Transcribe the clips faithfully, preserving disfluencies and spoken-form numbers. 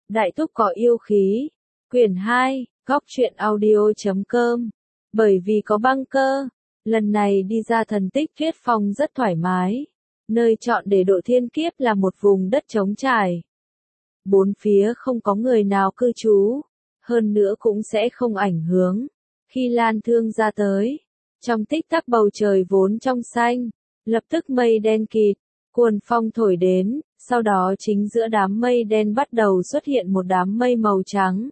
Đại Thúc có yêu khí. Quyển hai, góc truyện audio chấm com. Bởi vì có băng cơ, lần này đi ra thần tích Tuyết Phong rất thoải mái. Nơi chọn để độ thiên kiếp là một vùng đất trống trải. Bốn phía không có người nào cư trú, hơn nữa cũng sẽ không ảnh hưởng. Khi Lan Thương ra tới, trong tích tắc bầu trời vốn trong xanh, lập tức mây đen kịt, cuồn phong thổi đến, sau đó chính giữa đám mây đen bắt đầu xuất hiện một đám mây màu trắng.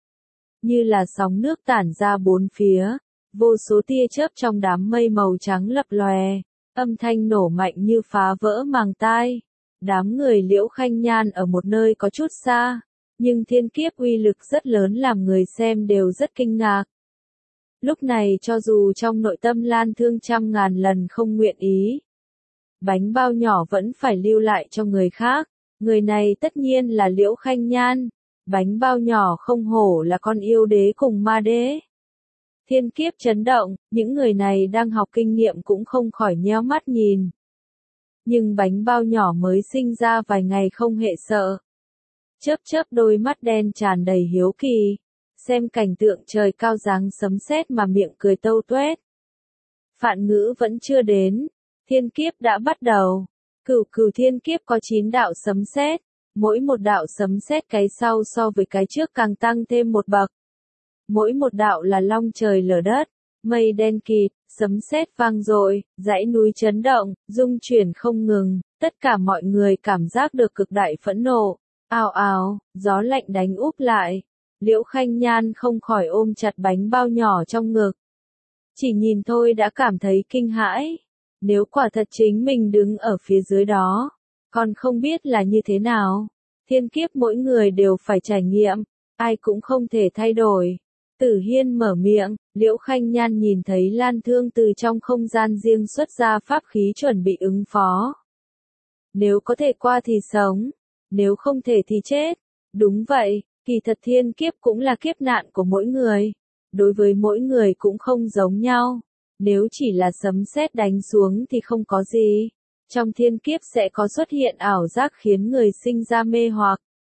Như là sóng nước tản ra bốn phía, vô số tia chớp trong đám mây màu trắng lập lòe, âm thanh nổ mạnh như phá vỡ màng tai. Đám người Liễu Khanh Nhan ở một nơi có chút xa, nhưng thiên kiếp uy lực rất lớn làm người xem đều rất kinh ngạc. Lúc này cho dù trong nội tâm Lan Thương trăm ngàn lần không nguyện ý, bánh bao nhỏ vẫn phải lưu lại cho người khác. Người này tất nhiên là Liễu Khanh Nhan. Bánh bao nhỏ không hổ là con yêu đế cùng ma đế. Thiên kiếp chấn động, những người này đang học kinh nghiệm cũng không khỏi nhéo mắt nhìn. Nhưng bánh bao nhỏ mới sinh ra vài ngày không hề sợ. Chớp chớp đôi mắt đen tràn đầy hiếu kỳ, xem cảnh tượng trời cao giáng sấm sét mà miệng cười tâu tuét. Phạn ngữ vẫn chưa đến, thiên kiếp đã bắt đầu. Cửu cửu thiên kiếp có chín đạo sấm sét, mỗi một đạo sấm sét cái sau so với cái trước càng tăng thêm một bậc. Mỗi một đạo là long trời lở đất, mây đen kịt, sấm sét vang dội, dãy núi chấn động, rung chuyển không ngừng, tất cả mọi người cảm giác được cực đại phẫn nộ. Ào ào, gió lạnh đánh úp lại. Liễu Khanh Nhan không khỏi ôm chặt bánh bao nhỏ trong ngực. Chỉ nhìn thôi đã cảm thấy kinh hãi. Nếu quả thật chính mình đứng ở phía dưới đó, còn không biết là như thế nào. Thiên kiếp mỗi người đều phải trải nghiệm, ai cũng không thể thay đổi. Tử Hiên mở miệng, Liễu Khanh Nhan nhìn thấy Lan Thương từ trong không gian riêng xuất ra pháp khí chuẩn bị ứng phó. Nếu có thể qua thì sống, nếu không thể thì chết. Đúng vậy, kỳ thật thiên kiếp cũng là kiếp nạn của mỗi người. Đối với mỗi người cũng không giống nhau. Nếu chỉ là sấm sét đánh xuống thì không có gì. Trong thiên kiếp sẽ có xuất hiện ảo giác khiến người sinh ra mê hoặc.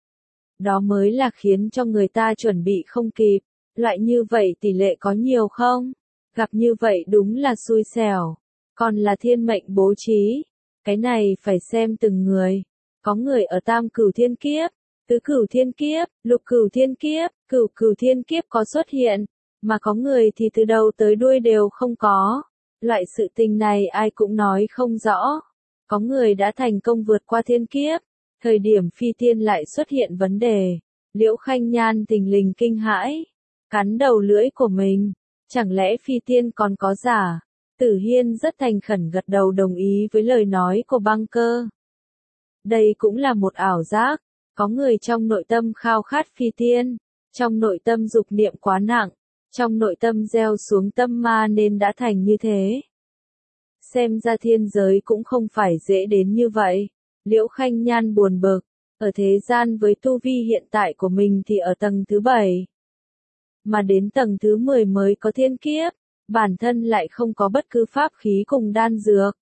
Đó mới là khiến cho người ta chuẩn bị không kịp. Loại như vậy tỷ lệ có nhiều không? Gặp như vậy đúng là xui xẻo. Còn là thiên mệnh bố trí. Cái này phải xem từng người. Có người ở tam cửu thiên kiếp, tứ cửu thiên kiếp, lục cửu thiên kiếp, cửu cửu thiên kiếp có xuất hiện. Mà có người thì từ đầu tới đuôi đều không có. Loại sự tình này ai cũng nói không rõ. Có người đã thành công vượt qua thiên kiếp. Thời điểm phi tiên lại xuất hiện vấn đề. Liễu Khanh Nhan thình lình kinh hãi. Cắn đầu lưỡi của mình. Chẳng lẽ phi tiên còn có giả? Tử Hiên rất thành khẩn gật đầu đồng ý với lời nói của băng cơ. Đây cũng là một ảo giác. Có người trong nội tâm khao khát phi tiên. Trong nội tâm dục niệm quá nặng. Trong nội tâm gieo xuống tâm ma nên đã thành như thế. Xem ra thiên giới cũng không phải dễ đến như vậy. Liễu Khanh Nhan buồn bực. Ở thế gian với tu vi hiện tại của mình thì ở tầng thứ bảy. Mà đến tầng thứ mười mới có thiên kiếp. Bản thân lại không có bất cứ pháp khí cùng đan dược.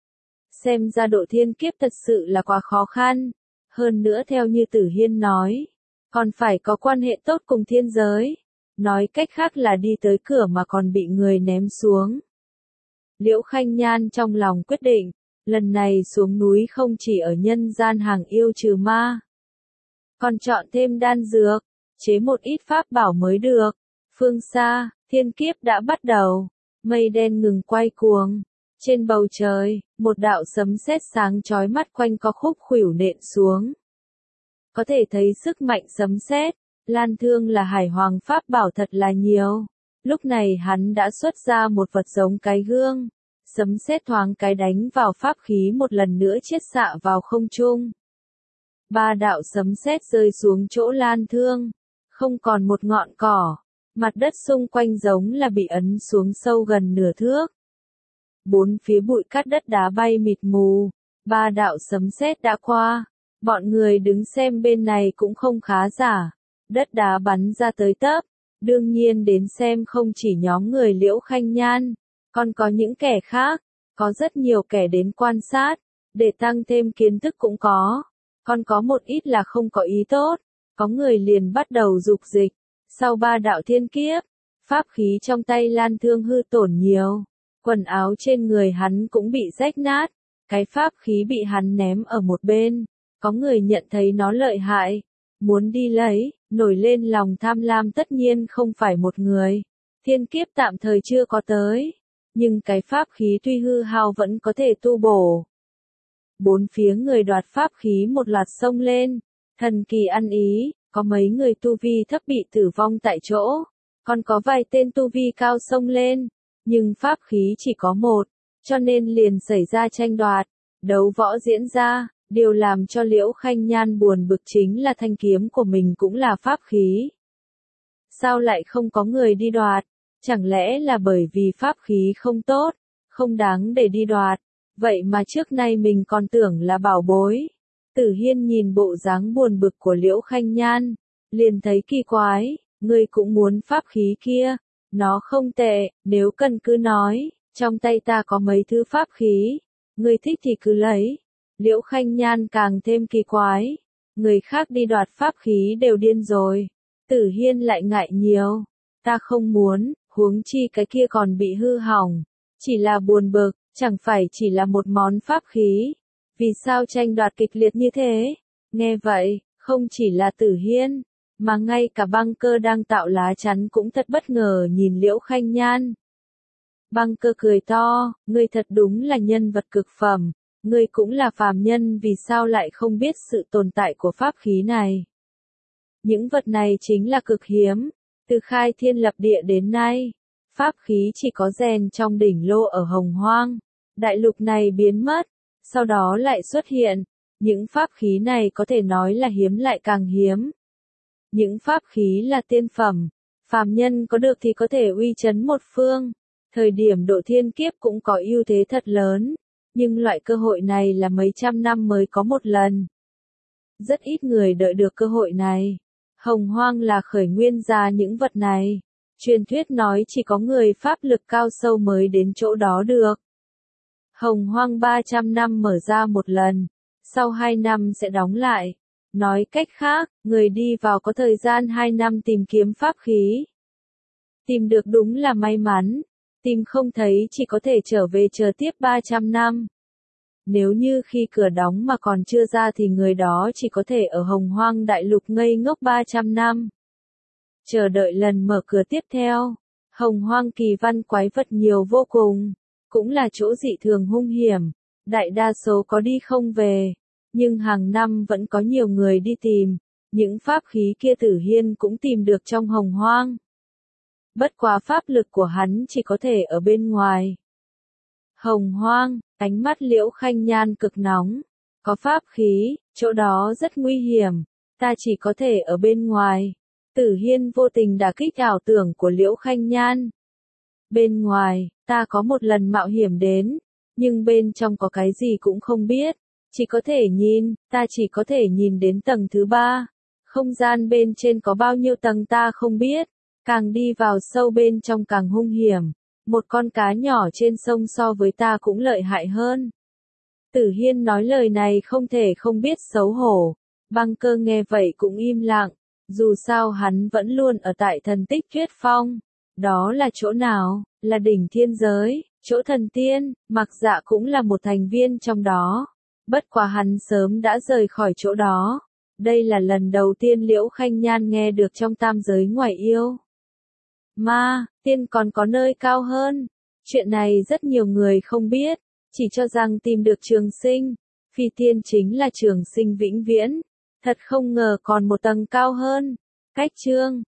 Xem ra độ thiên kiếp thật sự là quá khó khăn. Hơn nữa theo như Tử Hiên nói. Còn phải có quan hệ tốt cùng thiên giới. Nói cách khác là đi tới cửa mà còn bị người ném xuống. Liễu Khanh Nhan trong lòng quyết định, lần này xuống núi không chỉ ở nhân gian hàng yêu trừ ma. Còn chọn thêm đan dược, chế một ít pháp bảo mới được. Phương xa, thiên kiếp đã bắt đầu, mây đen ngừng quay cuồng. Trên bầu trời, một đạo sấm sét sáng chói mắt quanh có khúc khuỷu nện xuống. Có thể thấy sức mạnh sấm sét. Lan Thương là hải hoàng pháp bảo thật là nhiều. Lúc này hắn đã xuất ra một vật giống cái gương. Sấm sét thoáng cái đánh vào pháp khí một lần nữa chiết xạ vào không trung. Ba đạo sấm sét rơi xuống chỗ Lan Thương. Không còn một ngọn cỏ. Mặt đất xung quanh giống là bị ấn xuống sâu gần nửa thước. Bốn phía bụi cát đất đá bay mịt mù. Ba đạo sấm sét đã qua. Bọn người đứng xem bên này cũng không khá giả. Đất đá bắn ra tới tấp. Đương nhiên đến xem không chỉ nhóm người Liễu Khanh Nhan. Còn có những kẻ khác. Có rất nhiều kẻ đến quan sát. Để tăng thêm kiến thức cũng có. Còn có một ít là không có ý tốt. có người liền bắt đầu dục dịch. Sau ba đạo thiên kiếp, pháp khí trong tay Lan Thương hư tổn nhiều, quần áo trên người hắn cũng bị rách nát, cái pháp khí bị hắn ném ở một bên, có người nhận thấy nó lợi hại, muốn đi lấy, nổi lên lòng tham lam tất nhiên không phải một người. Thiên kiếp tạm thời chưa có tới, nhưng cái pháp khí tuy hư hao vẫn có thể tu bổ. Bốn phía người đoạt pháp khí một loạt xông lên, thần kỳ ăn ý, có mấy người tu vi thấp bị tử vong tại chỗ, còn có vài tên tu vi cao xông lên, nhưng pháp khí chỉ có một, cho nên liền xảy ra tranh đoạt, đấu võ diễn ra, điều làm cho Liễu Khanh Nhan buồn bực chính là thanh kiếm của mình cũng là pháp khí. Sao lại không có người đi đoạt? Chẳng lẽ là bởi vì pháp khí không tốt, không đáng để đi đoạt, vậy mà trước nay mình còn tưởng là bảo bối. Tử Hiên nhìn bộ dáng buồn bực của Liễu Khanh Nhan, liền thấy kỳ quái, ngươi cũng muốn pháp khí kia, nó không tệ, nếu cần cứ nói, trong tay ta có mấy thứ pháp khí, ngươi thích thì cứ lấy. Liễu Khanh Nhan càng thêm kỳ quái, người khác đi đoạt pháp khí đều điên rồi, Tử Hiên lại ngại nhiều, ta không muốn, huống chi cái kia còn bị hư hỏng, chỉ là buồn bực, chẳng phải chỉ là một món pháp khí, vì sao tranh đoạt kịch liệt như thế? Nghe vậy, không chỉ là Tử Hiên, mà ngay cả Băng Cơ đang tạo lá chắn cũng thật bất ngờ nhìn Liễu Khanh Nhan. Băng Cơ cười to, ngươi thật đúng là nhân vật cực phẩm, ngươi cũng là phàm nhân vì sao lại không biết sự tồn tại của pháp khí này. Những vật này chính là cực hiếm, từ khai thiên lập địa đến nay, pháp khí chỉ có rèn trong đỉnh lô ở Hồng Hoang, đại lục này biến mất, sau đó lại xuất hiện, những pháp khí này có thể nói là hiếm lại càng hiếm. Những pháp khí là tiên phẩm, phàm nhân có được thì có thể uy chấn một phương, thời điểm độ thiên kiếp cũng có ưu thế thật lớn, nhưng loại cơ hội này là mấy trăm năm mới có một lần. Rất ít người đợi được cơ hội này. Hồng Hoang là khởi nguyên ra những vật này. Truyền thuyết nói chỉ có người pháp lực cao sâu mới đến chỗ đó được. Hồng Hoang ba trăm năm mở ra một lần, sau hai năm sẽ đóng lại. Nói cách khác, người đi vào có thời gian hai năm tìm kiếm pháp khí. Tìm được đúng là may mắn, tìm không thấy chỉ có thể trở về chờ tiếp ba trăm năm. Nếu như khi cửa đóng mà còn chưa ra thì người đó chỉ có thể ở Hồng Hoang đại lục ngây ngốc ba trăm năm. Chờ đợi lần mở cửa tiếp theo. Hồng Hoang kỳ văn quái vật nhiều vô cùng, cũng là chỗ dị thường hung hiểm, đại đa số có đi không về, nhưng hàng năm vẫn có nhiều người đi tìm, những pháp khí kia Tử Hiên cũng tìm được trong Hồng Hoang. Bất quá pháp lực của hắn chỉ có thể ở bên ngoài. Hồng Hoang, ánh mắt Liễu Khanh Nhan cực nóng, có pháp khí, chỗ đó rất nguy hiểm, ta chỉ có thể ở bên ngoài. Tử Hiên vô tình đả kích ảo tưởng của Liễu Khanh Nhan. Bên ngoài, ta có một lần mạo hiểm đến, nhưng bên trong có cái gì cũng không biết, chỉ có thể nhìn, ta chỉ có thể nhìn đến tầng thứ ba. Không gian bên trên có bao nhiêu tầng ta không biết, càng đi vào sâu bên trong càng hung hiểm. Một con cá nhỏ trên sông so với ta cũng lợi hại hơn. Tử Hiên nói lời này không thể không biết xấu hổ. Băng Cơ nghe vậy cũng im lặng. Dù sao hắn vẫn luôn ở tại thần tích Tuyết Phong. Đó là chỗ nào? Là đỉnh thiên giới, chỗ thần tiên, Mặc Dạ cũng là một thành viên trong đó. Bất quá hắn sớm đã rời khỏi chỗ đó. Đây là lần đầu tiên Liễu Khanh Nhan nghe được trong tam giới ngoài yêu. Ma, tiên còn có nơi cao hơn. Chuyện này rất nhiều người không biết, chỉ cho rằng tìm được trường sinh. Phi tiên chính là trường sinh vĩnh viễn. Thật không ngờ còn một tầng cao hơn. Cách chương